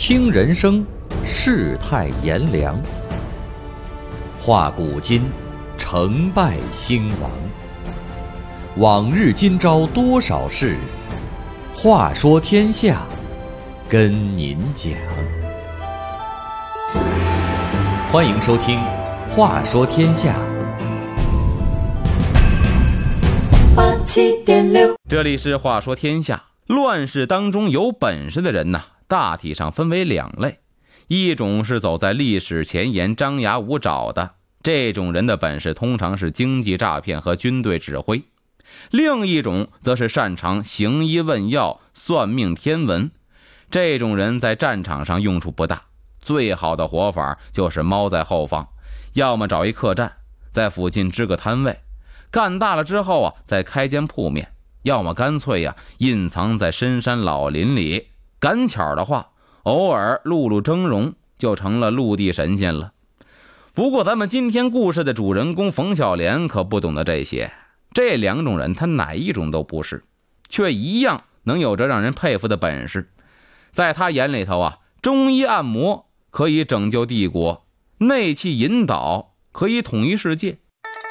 听人生，世态炎凉；话古今，成败兴亡。往日今朝多少事，话说天下，跟您讲。欢迎收听《话说天下》。 87.6，这里是话说天下。乱世当中有本事的人呢，大体上分为两类，一种是走在历史前沿张牙舞爪的，这种人的本事通常是经济诈骗和军队指挥；另一种则是擅长行医问药、算命天文，这种人在战场上用处不大，最好的活法就是猫在后方，要么找一客栈，在附近支个摊位，干大了之后再开间铺面，要么干脆隐藏在深山老林里，赶巧的话偶尔露露峥嵘，就成了陆地神仙了。不过咱们今天故事的主人公冯小莲可不懂得这些，这两种人他哪一种都不是，却一样能有着让人佩服的本事。在他眼里头中医按摩可以拯救帝国，内气引导可以统一世界。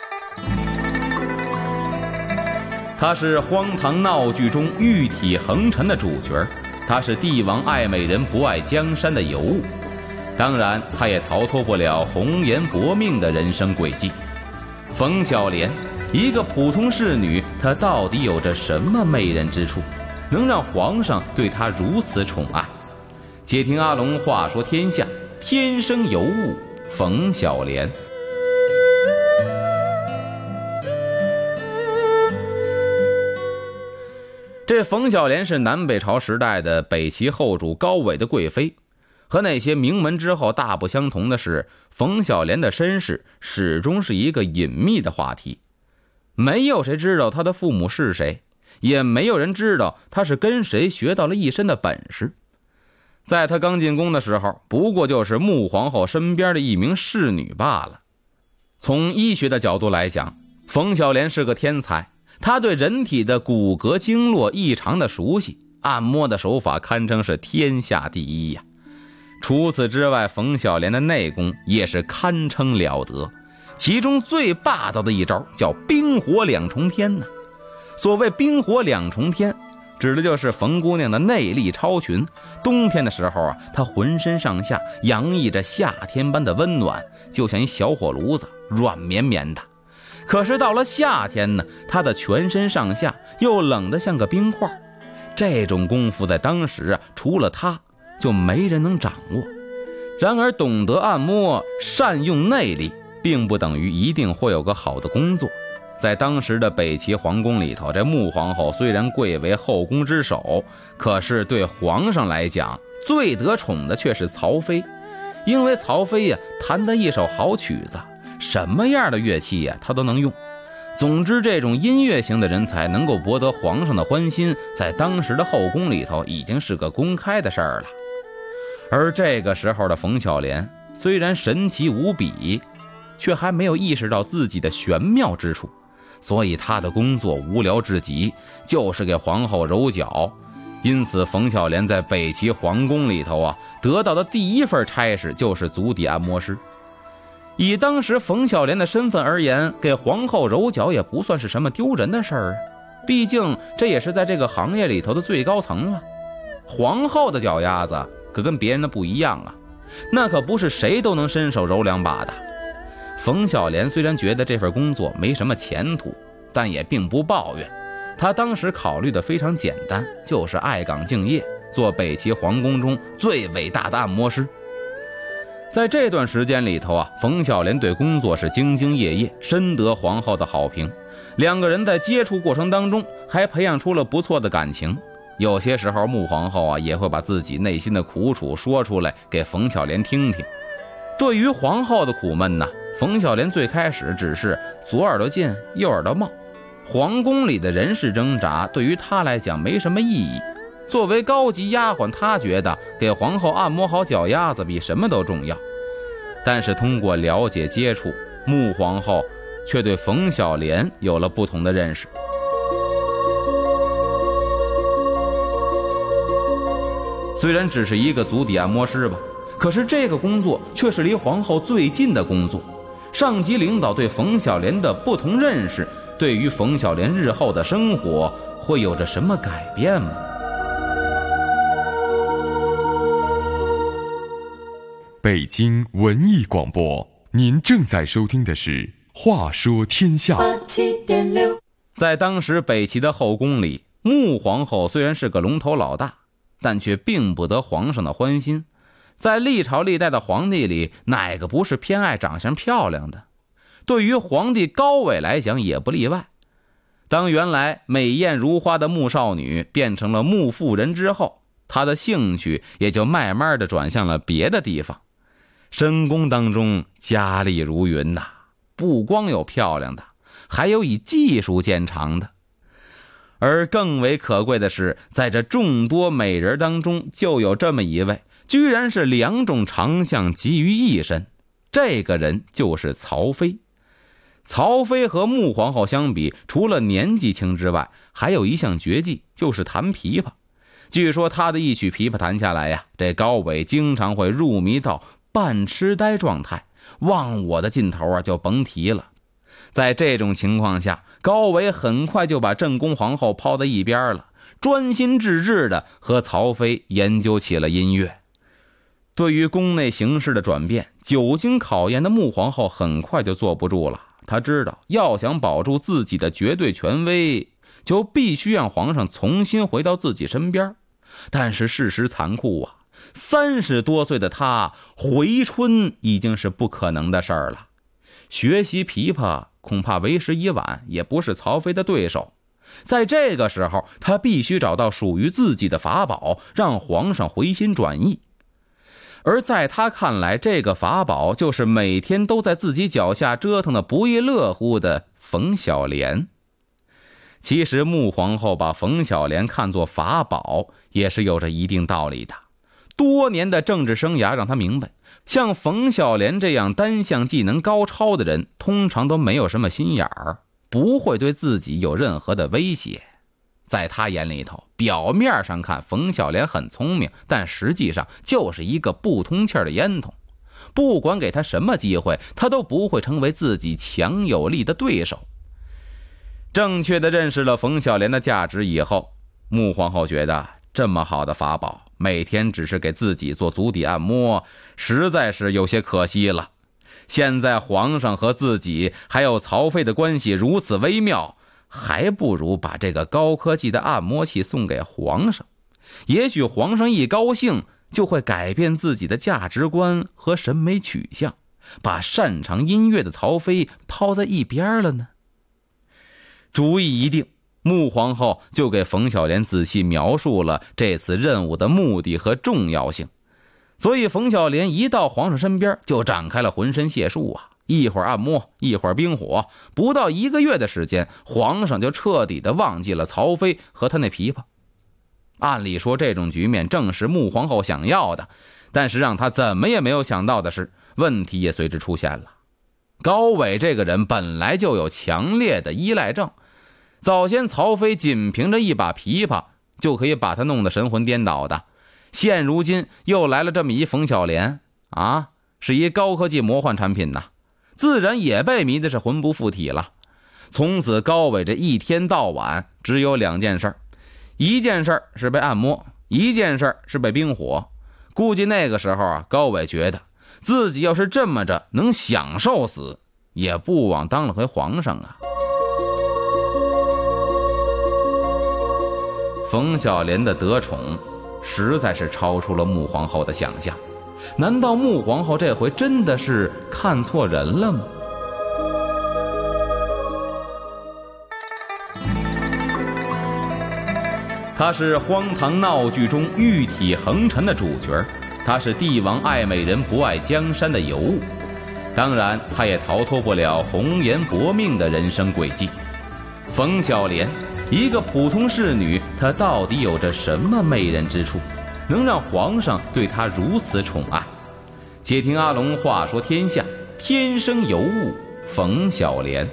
他是荒唐闹剧中玉体横陈的主角，他是帝王爱美人不爱江山的尤物，当然他也逃脱不了红颜薄命的人生轨迹。冯小莲一个普通侍女，她到底有着什么媚人之处，能让皇上对她如此宠爱？且听阿龙话说天下，天生尤物冯小莲。这冯小莲是南北朝时代的北齐后主高纬的贵妃，和那些名门之后大不相同的是，冯小莲的身世始终是一个隐秘的话题，没有谁知道她的父母是谁，也没有人知道她是跟谁学到了一身的本事。在她刚进宫的时候，不过就是穆皇后身边的一名侍女罢了。从医学的角度来讲，冯小莲是个天才，他对人体的骨骼经络异常的熟悉，按摩的手法堪称是天下第一呀。除此之外，冯小莲的内功也是堪称了得，其中最霸道的一招叫冰火两重天呢。所谓冰火两重天，指的就是冯姑娘的内力超群，冬天的时候她浑身上下洋溢着夏天般的温暖，就像一小火炉子，软绵绵的。可是到了夏天呢，他的全身上下又冷得像个冰块，这种功夫在当时除了他就没人能掌握。然而懂得按摩，善用内力，并不等于一定会有个好的工作。在当时的北齐皇宫里头，这穆皇后虽然贵为后宫之首，可是对皇上来讲最得宠的却是曹妃，因为曹妃弹得一手好曲子，什么样的乐器他都能用。总之，这种音乐型的人才能够博得皇上的欢心，在当时的后宫里头已经是个公开的事儿了。而这个时候的冯小莲虽然神奇无比，却还没有意识到自己的玄妙之处，所以他的工作无聊至极，就是给皇后揉脚。因此冯小莲在北齐皇宫里头得到的第一份差事就是足底按摩师。以当时冯小莲的身份而言，给皇后揉脚也不算是什么丢人的事儿，毕竟这也是在这个行业里头的最高层了。皇后的脚丫子可跟别人的不一样那可不是谁都能伸手揉两把的。冯小莲虽然觉得这份工作没什么前途，但也并不抱怨。她当时考虑的非常简单，就是爱岗敬业，做北齐皇宫中最伟大的按摩师。在这段时间里头冯小莲对工作是兢兢业业，深得皇后的好评。两个人在接触过程当中还培养出了不错的感情。有些时候穆皇后也会把自己内心的苦楚说出来给冯小莲听听。对于皇后的苦闷冯小莲最开始只是左耳朵进右耳朵冒，皇宫里的人事挣扎对于她来讲没什么意义。作为高级丫鬟，她觉得给皇后按摩好脚丫子比什么都重要。但是通过了解接触，穆皇后却对冯小莲有了不同的认识。 虽然只是一个足底按摩师吧，可是这个工作却是离皇后最近的工作。上级领导对冯小莲的不同认识，对于冯小莲日后的生活会有着什么改变吗？ 北京文艺广播，您正在收听的是《话说天下》。 在当时北齐的后宫里，穆皇后虽然是个龙头老大，但却并不得皇上的欢心。在历朝历代的皇帝里，哪个不是偏爱长相漂亮的？对于皇帝高纬来讲也不例外。当原来美艳如花的穆少女变成了穆妇人之后，她的兴趣也就慢慢的转向了别的地方。深宫当中佳丽如云呐，不光有漂亮的，还有以技术见长的。而更为可贵的是，在这众多美人当中，就有这么一位，居然是2种长相集于一身。这个人就是曹妃。曹妃和穆皇后相比，除了年纪轻之外，还有一项绝技，就是弹琵琶。据说他的一曲琵琶弹下来呀，这高纬经常会入迷到半痴呆状态，忘我的劲头就甭提了。在这种情况下，高纬很快就把正宫皇后抛在一边了，专心致志地和曹妃研究起了音乐。对于宫内形势的转变，久经考验的穆皇后很快就坐不住了。她知道要想保住自己的绝对权威，就必须让皇上重新回到自己身边。但是事实残酷啊，30多岁的她回春已经是不可能的事儿了。学习琵琶恐怕为时已晚，也不是曹妃的对手。在这个时候，她必须找到属于自己的法宝，让皇上回心转意。而在他看来，这个法宝就是每天都在自己脚下折腾的不亦乐乎的冯小莲。其实穆皇后把冯小莲看作法宝，也是有着一定道理的。多年的政治生涯让他明白，像冯小莲这样单项技能高超的人，通常都没有什么心眼儿，不会对自己有任何的威胁。在他眼里头，表面上看冯小莲很聪明，但实际上就是一个不通气的烟筒。不管给他什么机会，他都不会成为自己强有力的对手。正确的认识了冯小莲的价值以后，穆皇后觉得这么好的法宝，每天只是给自己做足底按摩，实在是有些可惜了。现在皇上和自己还有曹妃的关系如此微妙，还不如把这个高科技的按摩器送给皇上。也许皇上一高兴，就会改变自己的价值观和审美取向，把擅长音乐的曹妃抛在一边了呢。主意一定，穆皇后就给冯小莲仔细描述了这次任务的目的和重要性。所以冯小莲一到皇上身边，就展开了浑身解数啊，一会儿按摩，一会儿冰火，不到1个月的时间，皇上就彻底的忘记了曹妃和他那琵琶。按理说这种局面正是穆皇后想要的，但是让他怎么也没有想到的是，问题也随之出现了。高纬这个人本来就有强烈的依赖症，早先曹妃仅凭着一把琵琶就可以把他弄得神魂颠倒的，现如今又来了这么一冯小莲啊，是一高科技魔幻产品呐，自然也被迷的是魂不附体了。从此高纬这一天到晚只有2件事，一件事是被按摩，一件事是被冰火。估计那个时候高纬觉得自己要是这么着能享受死，也不枉当了回皇上啊。冯小莲的得宠实在是超出了穆皇后的想象，难道穆皇后这回真的是看错人了吗？她是荒唐闹剧中玉体横陈的主角，她是帝王爱美人不爱江山的尤物，当然她也逃脱不了红颜薄命的人生轨迹。冯小莲一个普通侍女，她到底有着什么媚人之处，能让皇上对她如此宠爱？且听阿龙话说天下，天生尤物冯小莲。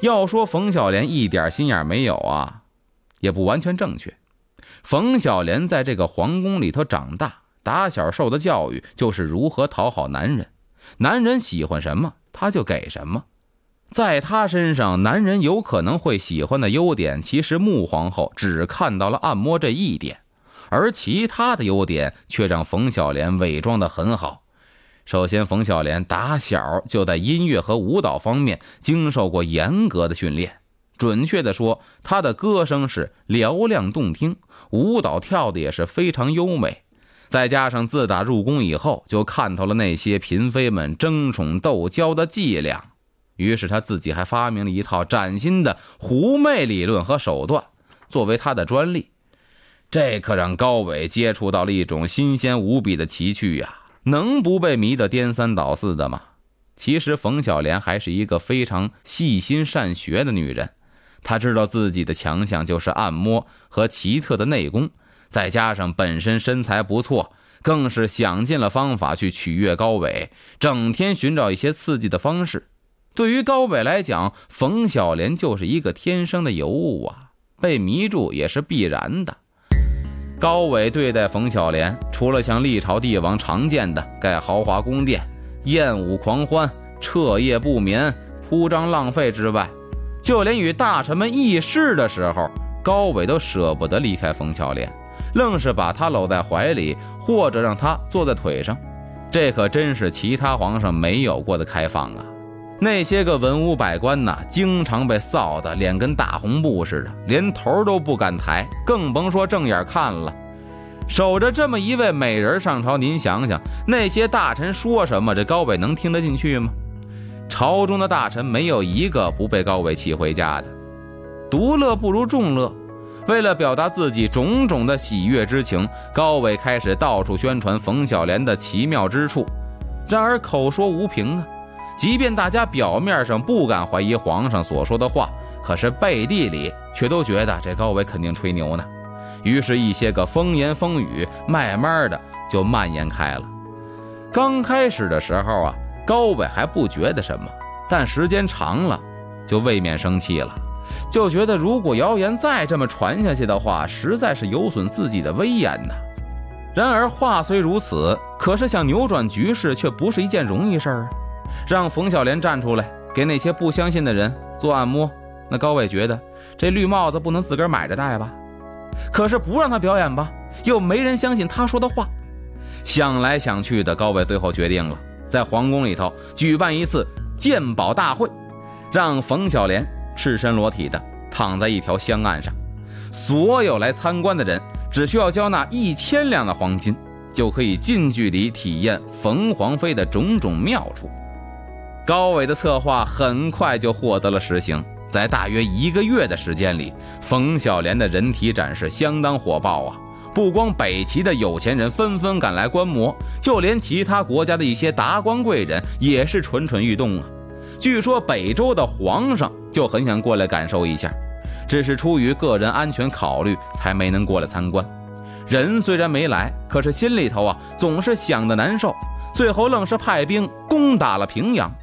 要说冯小莲一点心眼没有啊，也不完全正确。冯小莲在这个皇宫里头长大，打小受的教育就是如何讨好男人，男人喜欢什么他就给什么。在他身上，男人有可能会喜欢的优点，其实穆皇后只看到了按摩这一点，而其他的优点却让冯小莲伪装得很好。首先，冯小莲打小就在音乐和舞蹈方面经受过严格的训练，准确地说，她的歌声是嘹亮动听，舞蹈跳得也是非常优美。再加上自打入宫以后，就看透了那些嫔妃们争宠斗娇的伎俩，于是她自己还发明了一套崭新的狐媚理论和手段，作为她的专利。这可让高伟接触到了一种新鲜无比的奇趣呀，能不被迷得颠三倒四的吗？其实冯小莲还是一个非常细心善学的女人，她知道自己的强项就是按摩和奇特的内功，再加上本身身材不错，更是想尽了方法去取悦高伟，整天寻找一些刺激的方式。对于高伟来讲，冯小莲就是一个天生的尤物啊，被迷住也是必然的。高伟对待冯小莲，除了像历朝帝王常见的盖豪华宫殿、宴舞狂欢、彻夜不眠、铺张浪费之外，就连与大臣们议事的时候，高伟都舍不得离开冯小莲，愣是把她搂在怀里，或者让她坐在腿上。这可真是其他皇上没有过的开放啊！那些个文武百官呐，经常被臊得脸跟大红布似的，连头都不敢抬，更甭说正眼看了。守着这么一位美人上朝，您想想，那些大臣说什么，这高伟能听得进去吗？朝中的大臣没有一个不被高伟气回家的。独乐不如众乐，为了表达自己种种的喜悦之情，高伟开始到处宣传冯小莲的奇妙之处。然而口说无凭啊，即便大家表面上不敢怀疑皇上所说的话，可是背地里却都觉得这高伟肯定吹牛呢。于是一些个风言风语慢慢的就蔓延开了。刚开始的时候啊，高伟还不觉得什么，但时间长了就未免生气了，就觉得如果谣言再这么传下去的话，实在是有损自己的威严呐。然而话虽如此，可是想扭转局势却不是一件容易事儿啊。让冯小莲站出来给那些不相信的人做按摩，那高伟觉得这绿帽子不能自个儿买着戴吧，可是不让他表演吧，又没人相信他说的话。想来想去的，高伟最后决定了，在皇宫里头举办一次鉴宝大会，让冯小莲赤身裸体的躺在一条香案上，所有来参观的人只需要交纳1000两的黄金，就可以近距离体验冯皇妃的种种妙处。高伟的策划很快就获得了实行，在大约1个月的时间里，冯小莲的人体展示相当火爆啊！不光北齐的有钱人纷纷赶来观摩，就连其他国家的一些达官贵人也是蠢蠢欲动啊！据说北周的皇上就很想过来感受一下，只是出于个人安全考虑才没能过来参观。人虽然没来，可是心里头啊总是想得难受，最后愣是派兵攻打了平阳。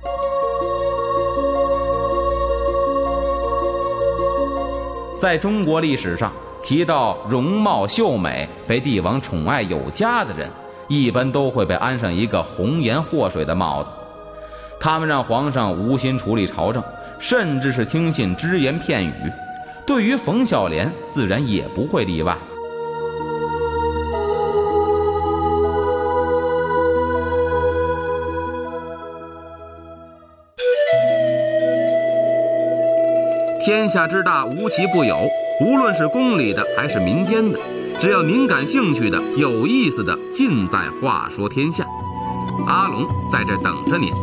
在中国历史上提到容貌秀美、被帝王宠爱有加的人，一般都会被安上一个红颜祸水的帽子。他们让皇上无心处理朝政，甚至是听信只言片语。对于冯小莲，自然也不会例外。天下之大，无奇不有，无论是宫里的还是民间的，只要您感兴趣的、有意思的，尽在话说天下。阿龙在这等着您。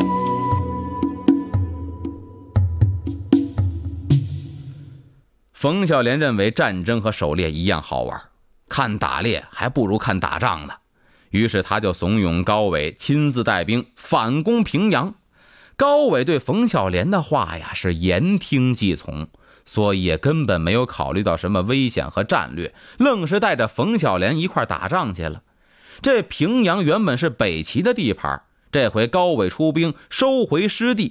冯小莲认为战争和狩猎一样好玩，看打猎还不如看打仗呢。于是他就怂恿高伟亲自带兵反攻平阳。高伟对冯小莲的话呀是言听计从，所以也根本没有考虑到什么危险和战略，愣是带着冯小莲一块打仗去了。这平阳原本是北齐的地盘，这回高伟出兵收回失地，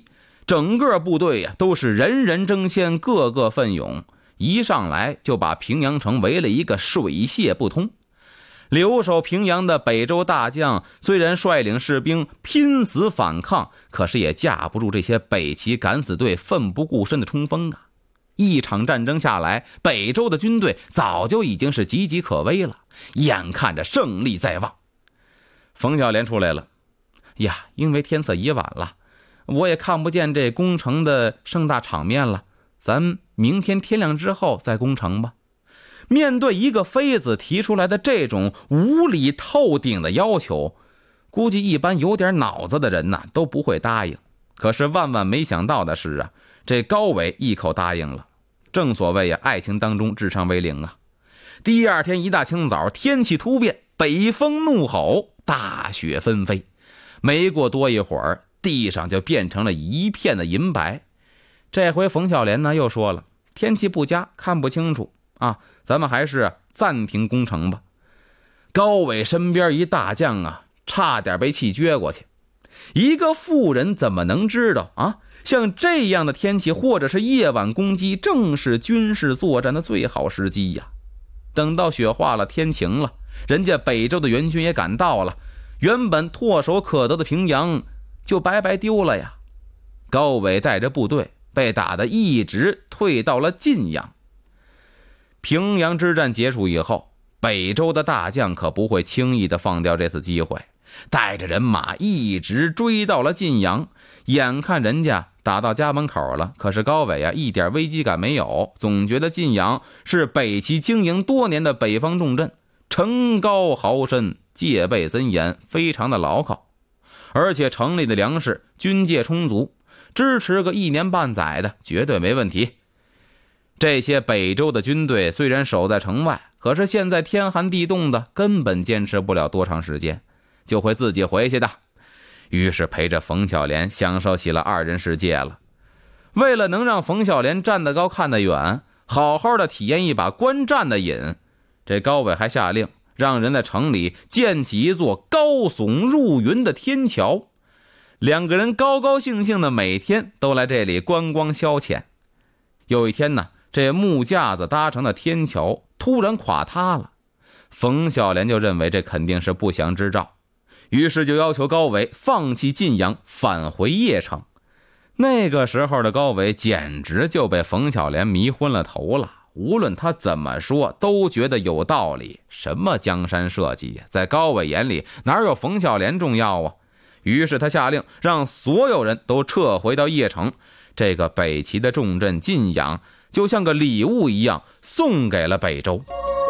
整个部队呀都是人人争先，个个奋勇，一上来就把平阳城围了一个水泄不通。留守平阳的北周大将虽然率领士兵拼死反抗，可是也架不住这些北齐敢死队奋不顾身的冲锋啊！一场战争下来，北周的军队早就已经是岌岌可危了，眼看着胜利在望。冯小莲出来了呀，因为天色已晚了，我也看不见这攻城的盛大场面了，咱明天天亮之后再攻城吧。面对一个妃子提出来的这种无理透顶的要求，估计一般有点脑子的人呢都不会答应。可是万万没想到的是啊，这高伟一口答应了。正所谓啊，爱情当中智商为零啊。第二天一大清早，天气突变，北风怒吼，大雪纷飞。没过多一会儿，地上就变成了一片的银白。这回冯小莲呢又说了，天气不佳，看不清楚啊，咱们还是暂停攻城吧。高伟身边一大将啊，差点被气撅过去。一个妇人怎么能知道啊？像这样的天气或者是夜晚攻击，正是军事作战的最好时机呀。等到雪化了，天晴了，人家北周的援军也赶到了，原本唾手可得的平阳就白白丢了呀。高伟带着部队被打得一直退到了晋阳。平阳之战结束以后，北周的大将可不会轻易的放掉这次机会，带着人马一直追到了晋阳。眼看人家打到家门口了，可是高伟啊一点危机感没有，总觉得晋阳是北齐经营多年的北方重镇，城高壕深，戒备森严，非常的牢靠，而且城里的粮食军械充足，支持个1年半载的绝对没问题。这些北周的军队虽然守在城外，可是现在天寒地冻的，根本坚持不了多长时间，就会自己回去的。于是陪着冯小莲享受起了二人世界了。为了能让冯小莲站得高看得远，好好的体验一把观战的瘾，这高伟还下令让人在城里建起一座高耸入云的天桥，两个人高高兴兴的每天都来这里观光消遣。有一天呢，这木架子搭成的天桥突然垮塌了，冯小莲就认为这肯定是不祥之兆，于是就要求高伟放弃晋阳，返回邺城。那个时候的高伟简直就被冯小莲迷昏了头了，无论他怎么说都觉得有道理。什么江山社稷，在高伟眼里哪有冯小莲重要啊？于是他下令让所有人都撤回到邺城，这个北齐的重镇晋阳就像个礼物一样送给了北周。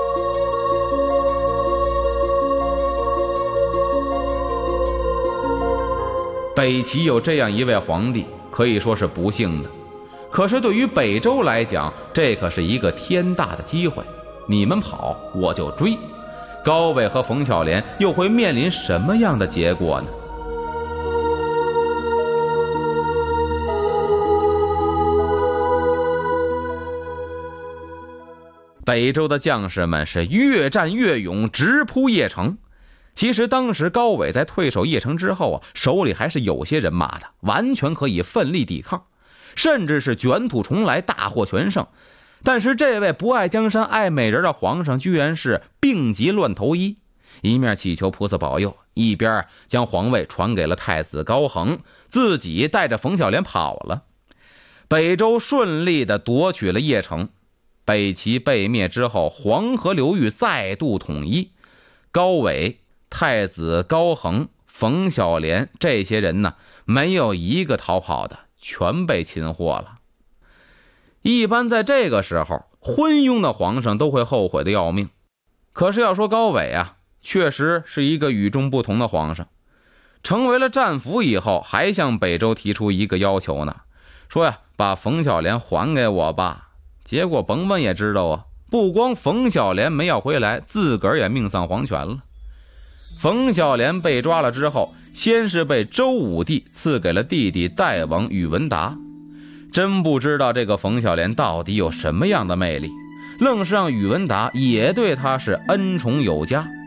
北齐有这样一位皇帝，可以说是不幸的，可是对于北周来讲，这可是一个天大的机会。你们跑，我就追。高伟和冯小莲又会面临什么样的结果呢？北周的将士们是越战越勇，直扑邺城。其实当时高伟在退守邺城之后啊，手里还是有些人马的，完全可以奋力抵抗，甚至是卷土重来，大获全胜。但是这位不爱江山爱美人的皇上居然是病急乱投医，一面祈求菩萨保佑，一边将皇位传给了太子高恒，自己带着冯小莲跑了。北周顺利地夺取了邺城。北齐被灭之后，黄河流域再度统一，高伟、太子高恒、冯小莲这些人呢，没有一个逃跑的，全被擒获了。一般在这个时候，昏庸的皇上都会后悔的要命。可是要说高伟啊，确实是一个与众不同的皇上。成为了战俘以后，还向北周提出一个要求呢，说呀，把冯小莲还给我吧。结果甭问也知道啊，不光冯小莲没要回来，自个儿也命丧黄泉了。冯小莲被抓了之后，先是被周武帝赐给了弟弟代王宇文达。真不知道这个冯小莲到底有什么样的魅力，愣是让宇文达也对他是恩宠有加。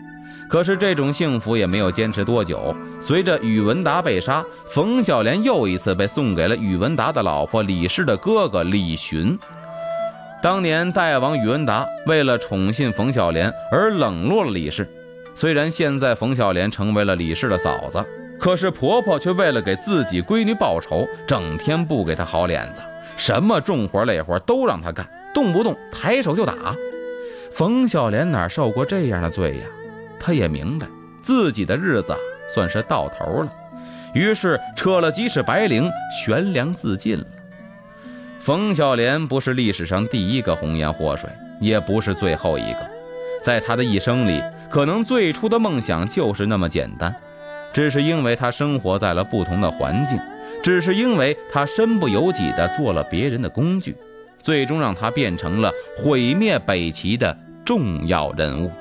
可是这种幸福也没有坚持多久，随着宇文达被杀，冯小莲又一次被送给了宇文达的老婆李氏的哥哥李寻。当年代王宇文达为了宠信冯小莲而冷落了李氏，虽然现在冯小莲成为了李氏的嫂子，可是婆婆却为了给自己闺女报仇，整天不给她好脸子，什么重活累活都让她干，动不动抬手就打。冯小莲哪受过这样的罪呀？她也明白自己的日子算是到头了，于是撤了几尺白绫，悬梁自尽了。冯小莲不是历史上第一个红颜祸水，也不是最后一个，在她的一生里，可能最初的梦想就是那么简单，只是因为她生活在了不同的环境，只是因为她身不由己地做了别人的工具，最终让她变成了毁灭北齐的重要人物。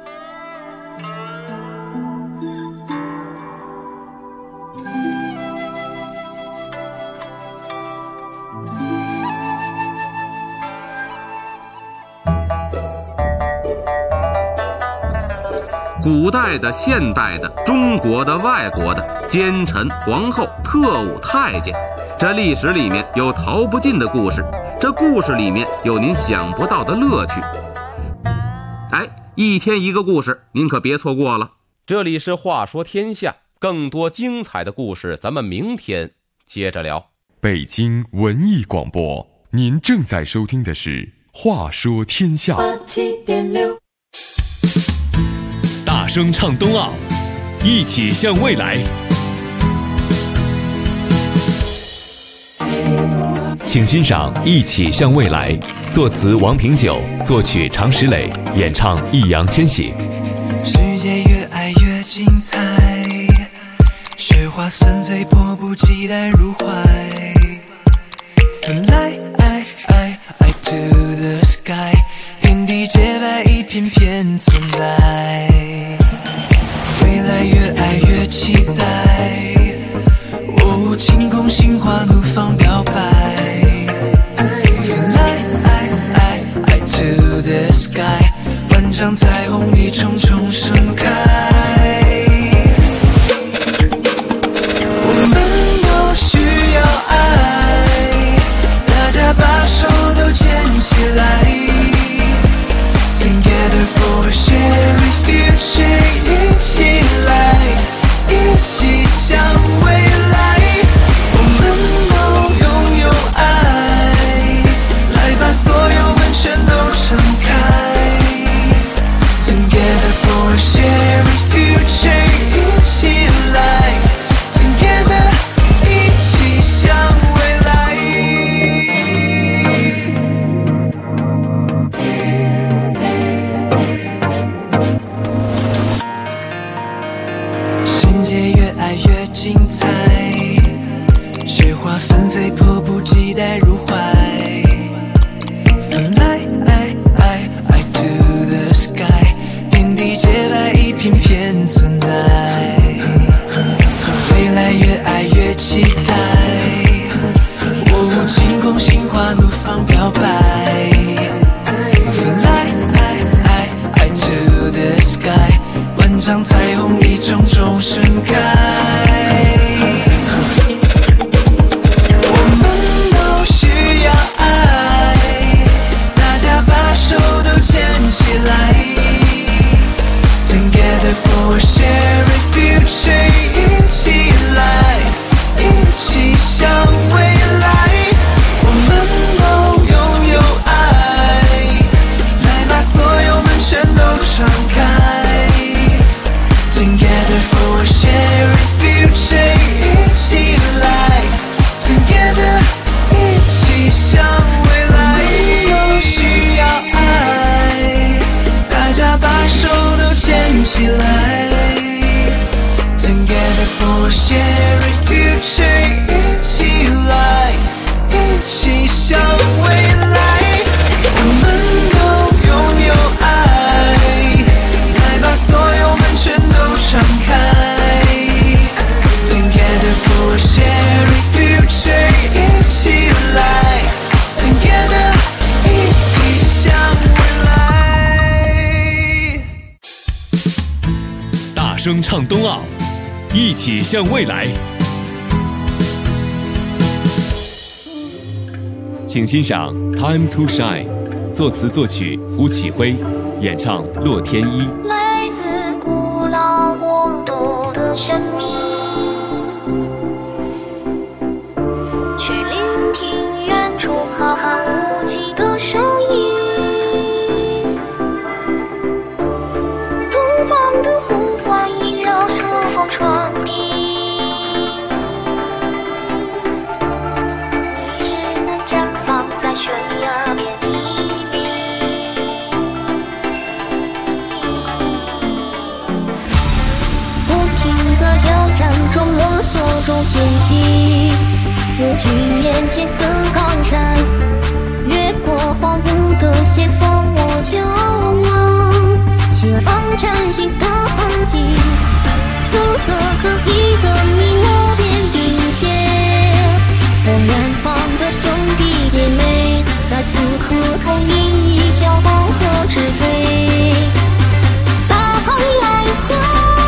古代的、现代的、中国的、外国的，奸臣、皇后、特务、太监，这历史里面有逃不尽的故事，这故事里面有您想不到的乐趣。一天一个故事，您可别错过了。 这里是话说天下，更多精彩的故事咱们明天接着聊。 北京文艺广播，您正在收听的是话说天下。 87.6， 大声唱冬奥，一起向未来。请欣赏《一起向未来》，作词王平久，作曲常石磊，演唱易烊千玺。 世界越爱越精彩，雪花纷飞，迫不及待入怀。Fly to the sky， 天地洁白，一片片存在。未来越爱越期待，晴空心花怒放表白。Fly to the sky， 万丈彩虹一重重盛开。我们都需要爱，大家把手都牵起来。Together for a shared future， 一起来，一起向未来。我们都拥有爱，来把所有门全都敞开。Together for a shared future， 一起来 Together， 一起向未来。世界越爱越精彩，雪花纷飞，迫不及待入怀。Fly to the sky， 天地洁白，一片片存在。未来越爱越期待，晴空心花怒放表白。Fly to the sky， 万丈彩虹一重重盛开。Together for a shared future， 一起来，一起向未来。我们都拥有声唱冬奥，一起向未来。请欣赏《Time to Shine》，作词作曲胡启辉，演唱洛天依。 来自古老国度的神秘，去聆听远处浩瀚无际的声音。东方的呼唤萦绕朔风传递，你只能绽放在悬崖边一笔。不停在挑战中摸索中前行，越距眼前的高山，越过荒芜的斜峰，我眺望前方崭新的风景。肤色各异的你我肩并肩，和远方的兄弟姐妹在此刻同饮一条黄河之水，大航来向。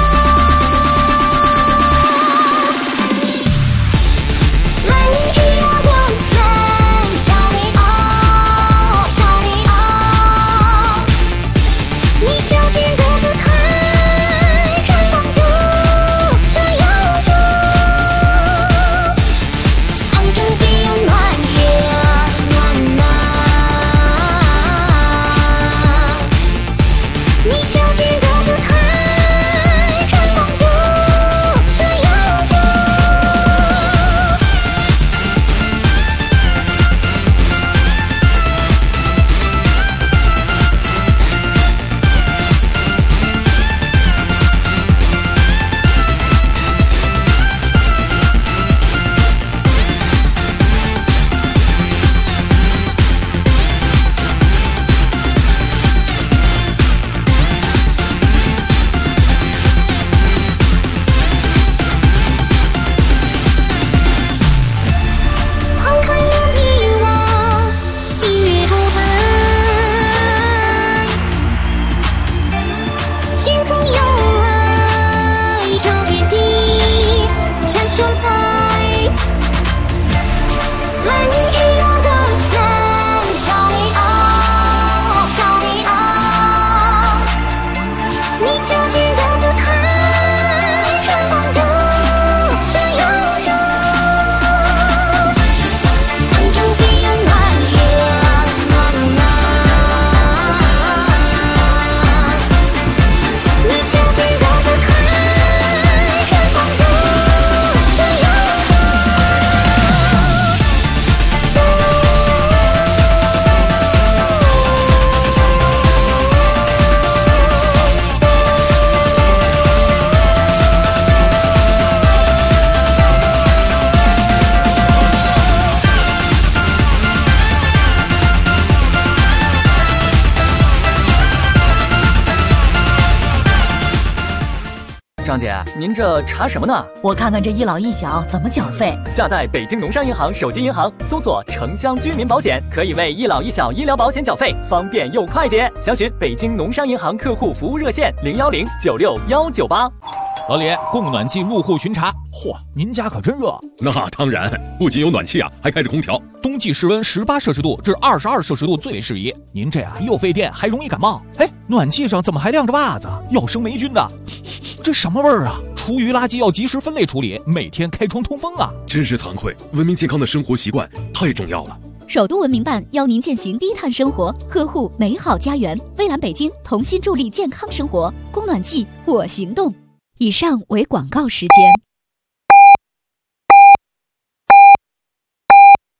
张姐，您这查什么呢？ 我看看这一老一小怎么缴费。 下载北京农商银行手机银行，搜索城乡居民保险，可以为一老一小医疗保险缴费，方便又快捷。详询北京农商银行客户服务热线010961198。 老李，供暖气入户巡查。 嚯，您家可真热。 那当然，不仅有暖气啊，还开着空调。 冬季室温18摄氏度至22摄氏度最适宜。您这又费电还容易感冒。哎，暖气上怎么还晾着袜子？要生霉菌的。这什么味儿啊？厨余垃圾要及时分类处理，每天开窗通风啊！ 真是惭愧，文明健康的生活习惯太重要了。 首都文明办邀您践行低碳生活，呵护美好家园。蔚蓝北京同心助力健康生活，供暖季我行动。以上为广告时间。